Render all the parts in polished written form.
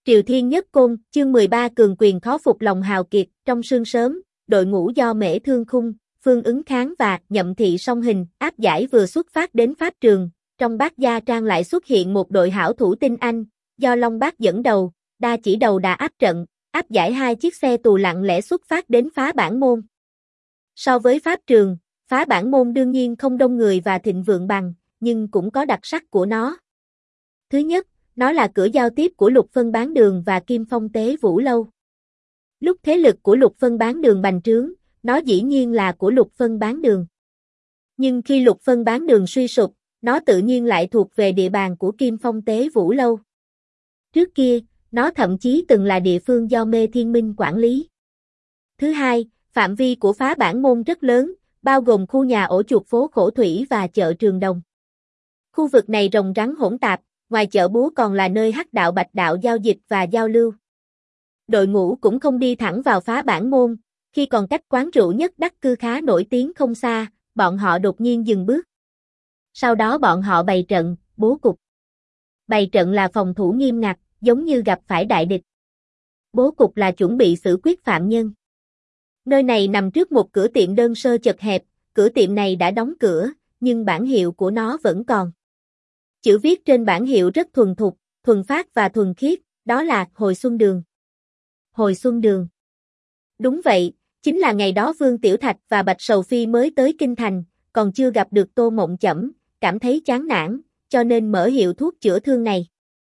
Triều Thiên Nhất Côn, chương 13 cường quyền khó phục lòng hào kiệt, trong sương sớm, đội ngũ do Mễ Thương Khung, Phương Ứng Kháng và Nhậm Thị Song Hình áp giải vừa xuất phát đến pháp trường, trong Bát Gia Trang lại xuất hiện một đội hảo thủ tinh anh, do Long Bát dẫn đầu, Đa Chỉ Đầu Đà áp trận, áp giải 2 chiếc xe tù lặng lẽ xuất phát đến Phá Bản Môn. So với pháp trường, Phá Bản Môn đương nhiên không đông người và thịnh vượng bằng, nhưng cũng có đặc sắc của nó. Thứ nhất, nó là cửa giao tiếp của Lục Phân Bán Đường và Kim Phong Tế Vũ Lâu. Lúc thế lực của Lục Phân Bán Đường bành trướng, nó dĩ nhiên là của Lục Phân Bán Đường. Nhưng khi Lục Phân Bán Đường suy sụp, nó tự nhiên lại thuộc về địa bàn của Kim Phong Tế Vũ Lâu. Trước kia, nó thậm chí từng là địa phương do Mê Thiên Minh quản lý. Thứ hai, phạm vi của Phá Bản Môn rất lớn, bao gồm khu nhà ổ chuột phố Khổ Thủy và chợ Trường Đồng. Khu vực này rồng rắn hỗn tạp, ngoài chợ búa còn là nơi Hắc Đạo Bạch Đạo giao dịch và giao lưu. Đội ngũ cũng không đi thẳng vào Phá Bản Môn, khi còn cách quán rượu Nhất Đắc Cư khá nổi tiếng không xa, bọn họ đột nhiên dừng bước. Sau đó bọn họ bày trận, bố cục. Bày trận là phòng thủ nghiêm ngặt, giống như gặp phải đại địch. Bố cục là chuẩn bị xử quyết phạm nhân. Nơi này nằm trước một cửa tiệm đơn sơ chật hẹp, cửa tiệm này đã đóng cửa, nhưng bản hiệu của nó vẫn còn. Chữ viết trên bản hiệu rất thuần thục, thuần phát và thuần khiết, đó là Hồi Xuân Đường. Hồi Xuân Đường. Đúng vậy, chính là ngày đó Vương Tiểu Thạch và Bạch Sầu Phi mới tới Kinh Thành, còn chưa gặp được Tô Mộng Chẩm, cảm thấy chán nản, cho nên mở hiệu thuốc chữa thương này.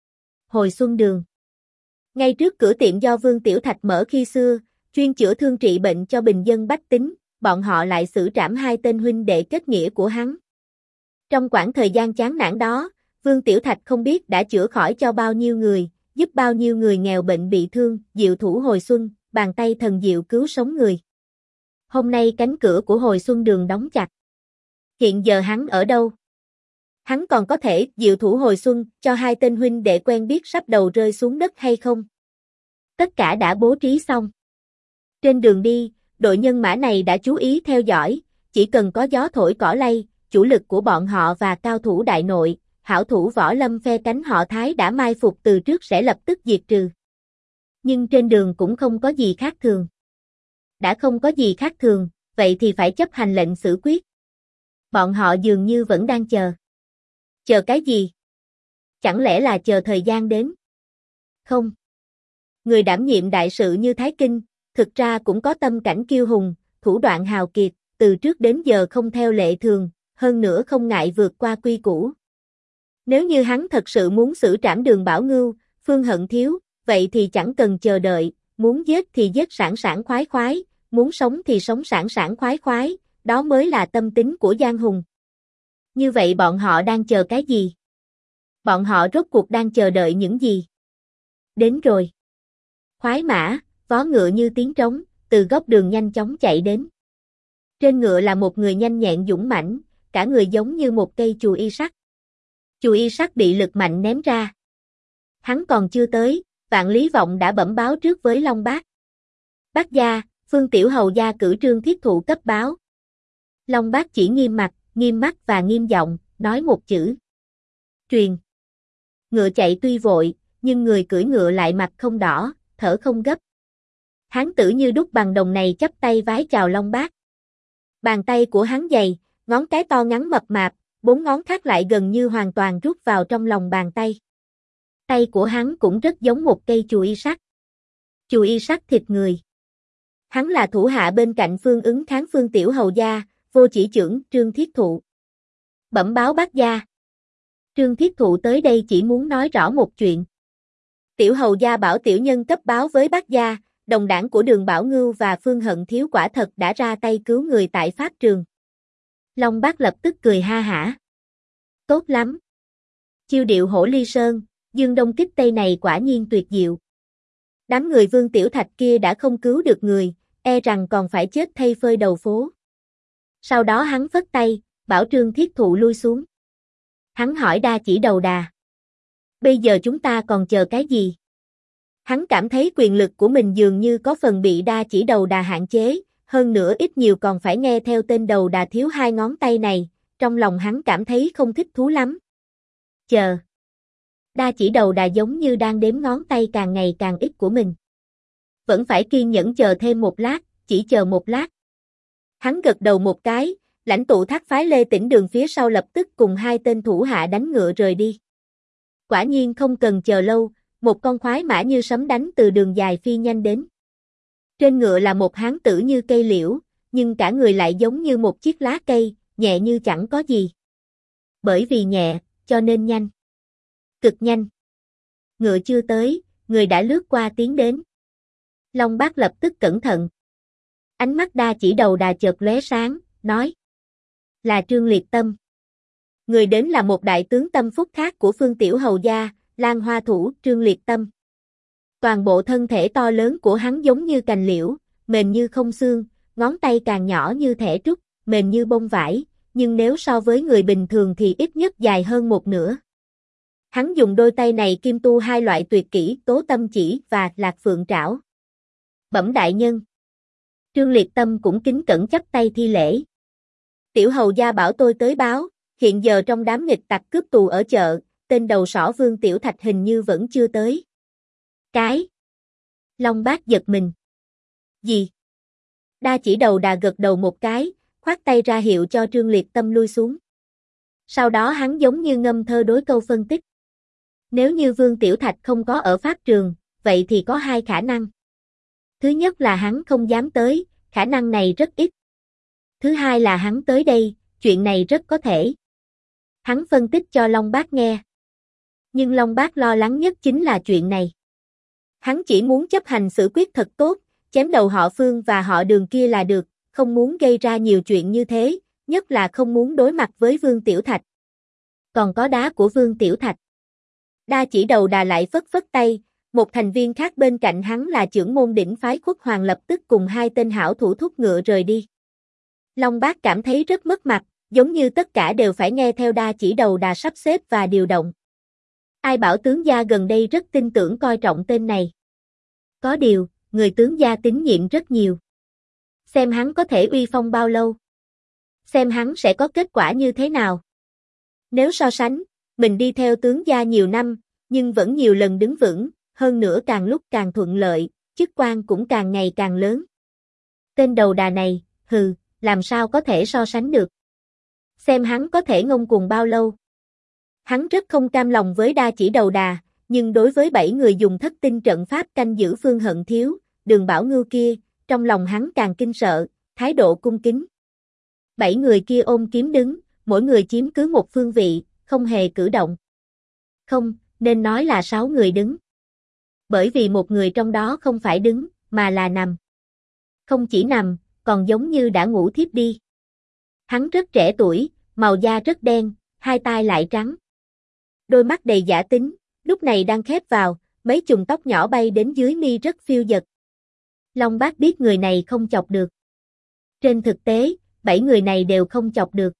Hồi Xuân Đường. Ngay trước cửa tiệm do Vương Tiểu Thạch mở khi xưa, chuyên chữa thương trị bệnh cho bình dân bách tính, bọn họ lại xử trảm 2 tên huynh đệ kết nghĩa của hắn. Trong quãng thời gian chán nản đó, Vương Tiểu Thạch không biết đã chữa khỏi cho bao nhiêu người, giúp bao nhiêu người nghèo bệnh bị thương, diệu thủ hồi xuân, bàn tay thần diệu cứu sống người. Hôm nay cánh cửa của Hồi Xuân Đường đóng chặt. Hiện giờ hắn ở đâu? Hắn còn có thể diệu thủ hồi xuân cho 2 tên huynh đệ quen biết sắp đầu rơi xuống đất hay không? Tất cả đã bố trí xong. Trên đường đi, đội nhân mã này đã chú ý theo dõi, chỉ cần có gió thổi cỏ lay, chủ lực của bọn họ và cao thủ đại nội, hảo thủ võ lâm phe cánh họ Thái đã mai phục từ trước sẽ lập tức diệt trừ. Nhưng trên đường cũng không có gì khác thường. Đã không có gì khác thường, vậy thì phải chấp hành lệnh xử quyết. Bọn họ dường như vẫn đang chờ. Chờ cái gì? Chẳng lẽ là chờ thời gian đến? Không. Người đảm nhiệm đại sự như Thái Kinh, thực ra cũng có tâm cảnh kiêu hùng, thủ đoạn hào kiệt, từ trước đến giờ không theo lệ thường, hơn nữa không ngại vượt qua quy củ. Nếu như hắn thật sự muốn xử trảm Đường Bảo Ngưu, Phương Hận Thiếu, vậy thì chẳng cần chờ đợi, muốn giết thì giết sảng sảng khoái khoái, muốn sống thì sống sảng sảng khoái khoái, đó mới là tâm tính của giang hùng. Như vậy bọn họ đang chờ cái gì? Bọn họ rốt cuộc đang chờ đợi những gì? Đến rồi. Khoái mã, vó ngựa như tiếng trống, từ góc đường nhanh chóng chạy đến. Trên ngựa là một người nhanh nhẹn dũng mãnh, cả người giống như một cây chùi y sắt. Chùi y sắt bị lực mạnh ném ra. Hắn còn chưa tới, Vạn Lý Vọng đã bẩm báo trước với Long Bát. Bát gia, Phương Tiểu Hầu gia cử Trương Thiết Thụ cấp báo. Long Bát chỉ nghiêm mặt, nghiêm mắt và nghiêm giọng, nói một chữ. Truyền. Ngựa chạy tuy vội, nhưng người cưỡi ngựa lại mặt không đỏ, thở không gấp. Hán tử như đúc bằng đồng này chắp tay vái chào Long Bát. Bàn tay của hắn dày, ngón cái to ngắn mập mạp, 4 ngón khác lại gần như hoàn toàn rút vào trong lòng bàn tay. Tay của hắn cũng rất giống một cây chùi y sắt. Chùi y sắt thịt người. Hắn là thủ hạ bên cạnh Phương Ứng Kháng Phương Tiểu Hầu gia, vô chỉ trưởng Trương Thiết Thụ. Bẩm báo Bát gia. Trương Thiết Thụ tới đây chỉ muốn nói rõ một chuyện. Tiểu Hầu gia bảo tiểu nhân cấp báo với Bát gia, đồng đảng của Đường Bảo Ngưu và Phương Hận Thiếu quả thật đã ra tay cứu người tại pháp trường. Long Bát lập tức cười ha hả. Tốt lắm. Chiêu điệu hổ ly sơn, dương đông kích tây này quả nhiên tuyệt diệu. Đám người Vương Tiểu Thạch kia đã không cứu được người, e rằng còn phải chết thay phơi đầu phố. Sau đó hắn phất tay, bảo Trương Thiết Thụ lui xuống. Hắn hỏi Đa Chỉ Đầu Đà. Bây giờ chúng ta còn chờ cái gì? Hắn cảm thấy quyền lực của mình dường như có phần bị Đa Chỉ Đầu Đà hạn chế, hơn nữa ít nhiều còn phải nghe theo tên Đầu Đà thiếu 2 ngón tay này, trong lòng hắn cảm thấy không thích thú lắm. Chờ. Đa chỉ đầu đà giống như đang đếm ngón tay càng ngày càng ít của mình. Vẫn phải kiên nhẫn chờ thêm một lát, chỉ chờ một lát. Hắn gật đầu một cái, lãnh tụ thác phái Lê Tĩnh Đường phía sau lập tức cùng hai tên thủ hạ đánh ngựa rời đi. Quả nhiên không cần chờ lâu, một con khoái mã như sấm đánh từ đường dài phi nhanh đến. Trên ngựa là một hán tử như cây liễu, nhưng cả người lại giống như một chiếc lá cây, nhẹ như chẳng có gì. Bởi vì nhẹ, cho nên nhanh. Cực nhanh. Ngựa chưa tới, người đã lướt qua tiến đến. Long Bác lập tức cẩn thận. Ánh mắt Đa chỉ đầu đà chợt lóe sáng, nói. Là Trương Liệt Tâm. Người đến là một đại tướng tâm phúc khác của Phương Tiểu Hầu gia, Lan Hoa Thủ, Trương Liệt Tâm. Toàn bộ thân thể to lớn của hắn giống như cành liễu, mềm như không xương, ngón tay càng nhỏ như thẻ trúc, mềm như bông vải, nhưng nếu so với người bình thường thì ít nhất dài hơn một nửa. Hắn dùng đôi tay này kim tu hai loại tuyệt kỹ, Tố Tâm Chỉ và Lạc Phượng Trảo. Bẩm đại nhân. Trương Liệt Tâm cũng kính cẩn chắp tay thi lễ. Tiểu hầu gia bảo tôi tới báo, hiện giờ trong đám nghịch tặc cướp tù ở chợ, tên đầu sỏ Vương Tiểu Thạch hình như vẫn chưa tới. Cái. Long Bác giật mình. Gì? Đa chỉ đầu đà gật đầu một cái, khoát tay ra hiệu cho Trương Liệt Tâm lui xuống. Sau đó hắn giống như ngâm thơ đối câu phân tích. Nếu như Vương Tiểu Thạch không có ở pháp trường, vậy thì có hai khả năng. Thứ nhất là hắn không dám tới, khả năng này rất ít. Thứ hai là hắn tới đây, chuyện này rất có thể. Hắn phân tích cho Long Bác nghe. Nhưng Long Bác lo lắng nhất chính là chuyện này. Hắn chỉ muốn chấp hành xử quyết thật tốt, chém đầu họ Phương và họ Đường kia là được, không muốn gây ra nhiều chuyện như thế, nhất là không muốn đối mặt với Vương Tiểu Thạch. Còn có đá của Vương Tiểu Thạch. Đa chỉ đầu đà lại phất phất tay, một thành viên khác bên cạnh hắn là trưởng môn đỉnh phái Khuất Hoàng lập tức cùng hai tên hảo thủ thúc ngựa rời đi. Long Bác cảm thấy rất mất mặt, giống như tất cả đều phải nghe theo Đa chỉ đầu đà sắp xếp và điều động. Ai bảo tướng gia gần đây rất tin tưởng coi trọng tên này. Có điều, người tướng gia tín nhiệm rất nhiều. Xem hắn có thể uy phong bao lâu. Xem hắn sẽ có kết quả như thế nào. Nếu so sánh, mình đi theo tướng gia nhiều năm, nhưng vẫn nhiều lần đứng vững, hơn nữa càng lúc càng thuận lợi, chức quan cũng càng ngày càng lớn. Tên đầu đà này, hừ, làm sao có thể so sánh được. Xem hắn có thể ngông cuồng bao lâu. Hắn rất không cam lòng với Đa chỉ đầu đà, nhưng đối với 7 người dùng thất tinh trận pháp canh giữ Phương Hận Thiếu, Đường Bảo Ngưu kia, trong lòng hắn càng kinh sợ, thái độ cung kính. 7 người kia ôm kiếm đứng, mỗi người chiếm cứ một phương vị, không hề cử động. Không, nên nói là 6 người đứng. Bởi vì một người trong đó không phải đứng, mà là nằm. Không chỉ nằm, còn giống như đã ngủ thiếp đi. Hắn rất trẻ tuổi, màu da rất đen, hai tai lại trắng. Đôi mắt đầy dã tính, lúc này đang khép vào, mấy chùm tóc nhỏ bay đến dưới mi rất phiêu dật. Long Bác biết người này không chọc được. Trên thực tế, 7 người này đều không chọc được.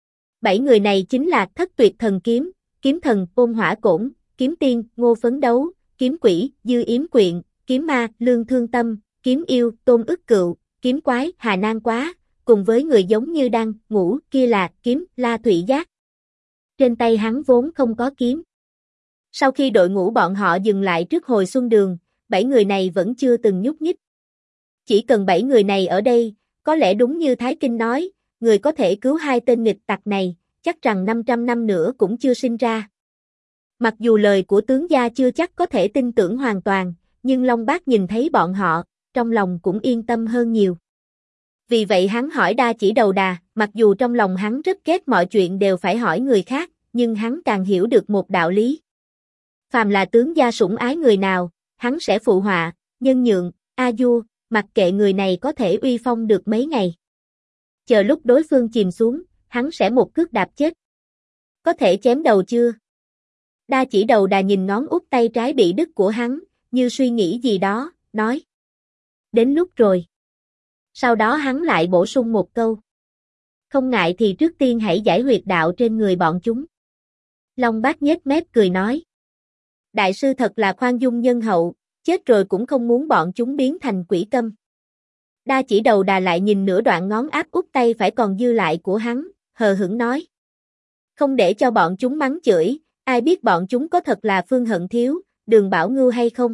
7 người này chính là Thất Tuyệt Thần Kiếm, Kiếm Thần Ôn Hỏa Cổn, Kiếm Tiên Ngô Phấn Đấu, Kiếm Quỷ Dư Yếm Quyện, Kiếm Ma Lương Thương Tâm, Kiếm Yêu Tôn Ức Cựu, Kiếm Quái Hà Nan Quá, cùng với người giống như đang ngủ kia là Kiếm La Thủy Giác. Trên tay hắn vốn không có kiếm. Sau khi đội ngũ bọn họ dừng lại trước hồi xuân đường, 7 người này vẫn chưa từng nhúc nhích. Chỉ cần 7 người này ở đây, có lẽ đúng như Thái Kinh nói, người có thể cứu hai tên nghịch tặc này, chắc rằng 500 năm nữa cũng chưa sinh ra. Mặc dù lời của tướng gia chưa chắc có thể tin tưởng hoàn toàn, nhưng Long Bác nhìn thấy bọn họ, trong lòng cũng yên tâm hơn nhiều. Vì vậy hắn hỏi Đa chỉ đầu đà, mặc dù trong lòng hắn rất ghét mọi chuyện đều phải hỏi người khác, nhưng hắn càng hiểu được một đạo lý. Phàm là tướng gia sủng ái người nào, hắn sẽ phụ họa, nhân nhượng, a du, mặc kệ người này có thể uy phong được mấy ngày. Chờ lúc đối phương chìm xuống, hắn sẽ một cước đạp chết. Có thể chém đầu chưa? Đa chỉ đầu đà nhìn ngón út tay trái bị đứt của hắn, như suy nghĩ gì đó, nói. Đến lúc rồi. Sau đó hắn lại bổ sung một câu. Không ngại thì trước tiên hãy giải huyệt đạo trên người bọn chúng. Long Bác nhếch mép cười nói. Đại sư thật là khoan dung nhân hậu, chết rồi cũng không muốn bọn chúng biến thành quỷ câm. Đa chỉ đầu đà lại nhìn nửa đoạn ngón áp út tay phải còn dư lại của hắn, hờ hững nói. Không để cho bọn chúng mắng chửi, Ai biết bọn chúng có thật là Phương Hận Thiếu, Đường Bảo Ngưu hay không?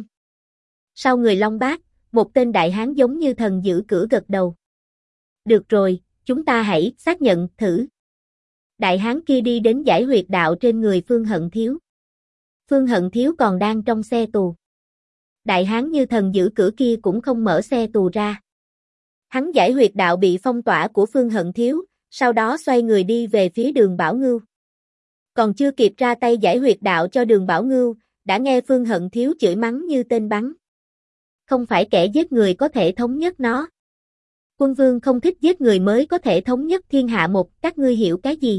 Sau người Long Bác, một tên đại hán giống như thần giữ cửa gật đầu. Được rồi, chúng ta hãy xác nhận thử. Đại hán kia đi đến giải huyệt đạo trên người Phương Hận Thiếu. Phương Hận Thiếu còn đang trong xe tù. Đại hán như thần giữ cửa kia cũng không mở xe tù ra. Hắn giải huyệt đạo bị phong tỏa của Phương Hận Thiếu, sau đó xoay người đi về phía Đường Bảo Ngưu. Còn chưa kịp ra tay giải huyệt đạo cho Đường Bảo Ngưu, đã nghe Phương Hận Thiếu chửi mắng như tên bắn. Không phải kẻ giết người có thể thống nhất nó. Quân vương không thích giết người mới có thể thống nhất thiên hạ một, các ngươi hiểu cái gì?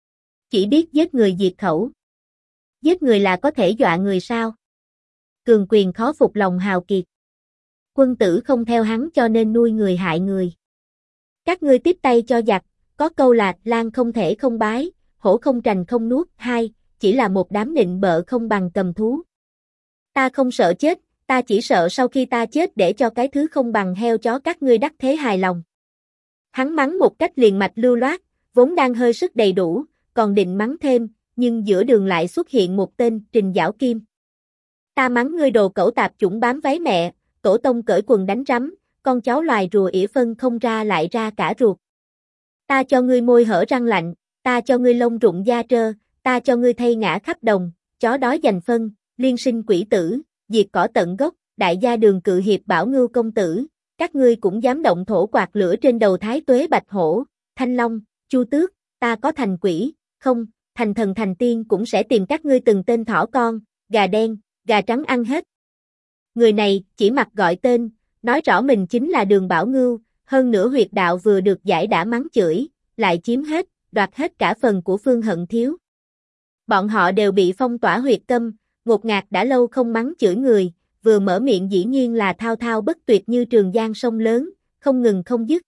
Chỉ biết giết người diệt khẩu. Giết người là có thể dọa người sao? Cường quyền khó phục lòng hào kiệt. Quân tử không theo hắn cho nên nuôi người hại người. Các ngươi tiếp tay cho giặc, có câu là lang không thể không bái, hổ không trành không nuốt, hai, chỉ là một đám nịnh bợ không bằng cầm thú. Ta không sợ chết, ta chỉ sợ sau khi ta chết để cho cái thứ không bằng heo chó các ngươi đắc thế hài lòng. Hắn mắng một cách liền mạch lưu loát, vốn đang hơi sức đầy đủ, còn định mắng thêm, nhưng giữa đường lại xuất hiện một tên Trình Giảo Kim. Ta mắng ngươi đồ cẩu tạp chủng bám váy mẹ, tổ tông cởi quần đánh rắm, con cháu loài rùa ỉa phân không ra lại ra cả ruột. Ta cho ngươi môi hở răng lạnh, ta cho ngươi lông rụng da trơ, ta cho ngươi thay ngã khắp đồng, chó đói giành phân, liên sinh quỷ tử, diệt cỏ tận gốc, đại gia Đường Cự Hiệp Bảo Ngưu công tử, các ngươi cũng dám động thổ quạt lửa trên đầu Thái Tuế Bạch Hổ, Thanh Long, Chu Tước, ta có thành quỷ, không, thành thần thành tiên cũng sẽ tìm các ngươi từng tên thỏ con, gà đen, gà trắng ăn hết. Người này chỉ mặc gọi tên, nói rõ mình chính là Đường Bảo Ngưu, hơn nữa huyệt đạo vừa được giải đã mắng chửi, lại chiếm hết, đoạt hết cả phần của Phương Hận Thiếu. Bọn họ đều bị phong tỏa huyệt tâm, ngột ngạt đã lâu không mắng chửi người, vừa mở miệng dĩ nhiên là thao thao bất tuyệt như trường giang sông lớn, không ngừng không dứt.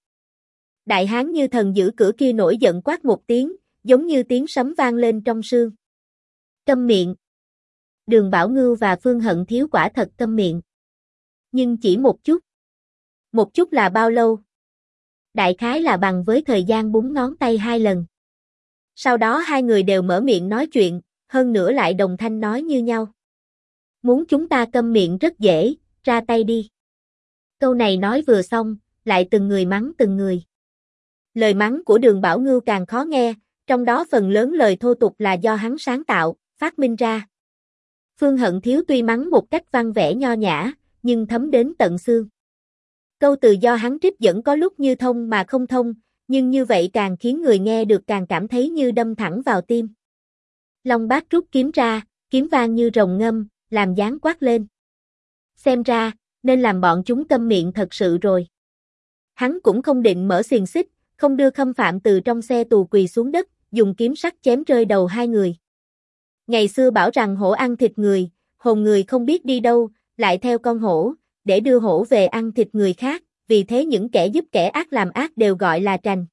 Đại hán như thần giữ cửa kia nổi giận quát một tiếng, giống như tiếng sấm vang lên trong sương. Câm miệng. Đường Bảo Ngưu và Phương Hận Thiếu quả thật câm miệng. Nhưng chỉ một chút. Một chút là bao lâu? Đại khái là bằng với thời gian búng ngón tay 2 lần. Sau đó hai người đều mở miệng nói chuyện, hơn nữa lại đồng thanh nói như nhau. Muốn chúng ta câm miệng rất dễ, ra tay đi. Câu này nói vừa xong, lại từng người mắng từng người. Lời mắng của Đường Bảo Ngưu càng khó nghe, trong đó phần lớn lời thô tục là do hắn sáng tạo, phát minh ra. Phương Hận Thiếu tuy mắng một cách văn vẻ nho nhã, nhưng thấm đến tận xương. Câu từ do hắn trích dẫn có lúc như thông mà không thông, nhưng như vậy càng khiến người nghe được càng cảm thấy như đâm thẳng vào tim. Long Bác rút kiếm ra, kiếm vang như rồng ngâm, làm dáng quát lên. Xem ra, nên làm bọn chúng câm miệng thật sự rồi. Hắn cũng không định mở xiềng xích, không đưa Khâm Phạm từ trong xe tù quỳ xuống đất, dùng kiếm sắt chém rơi đầu hai người. Ngày xưa bảo rằng hổ ăn thịt người, hồn người không biết đi đâu, lại theo con hổ, để đưa hổ về ăn thịt người khác, vì thế những kẻ giúp kẻ ác làm ác đều gọi là trành.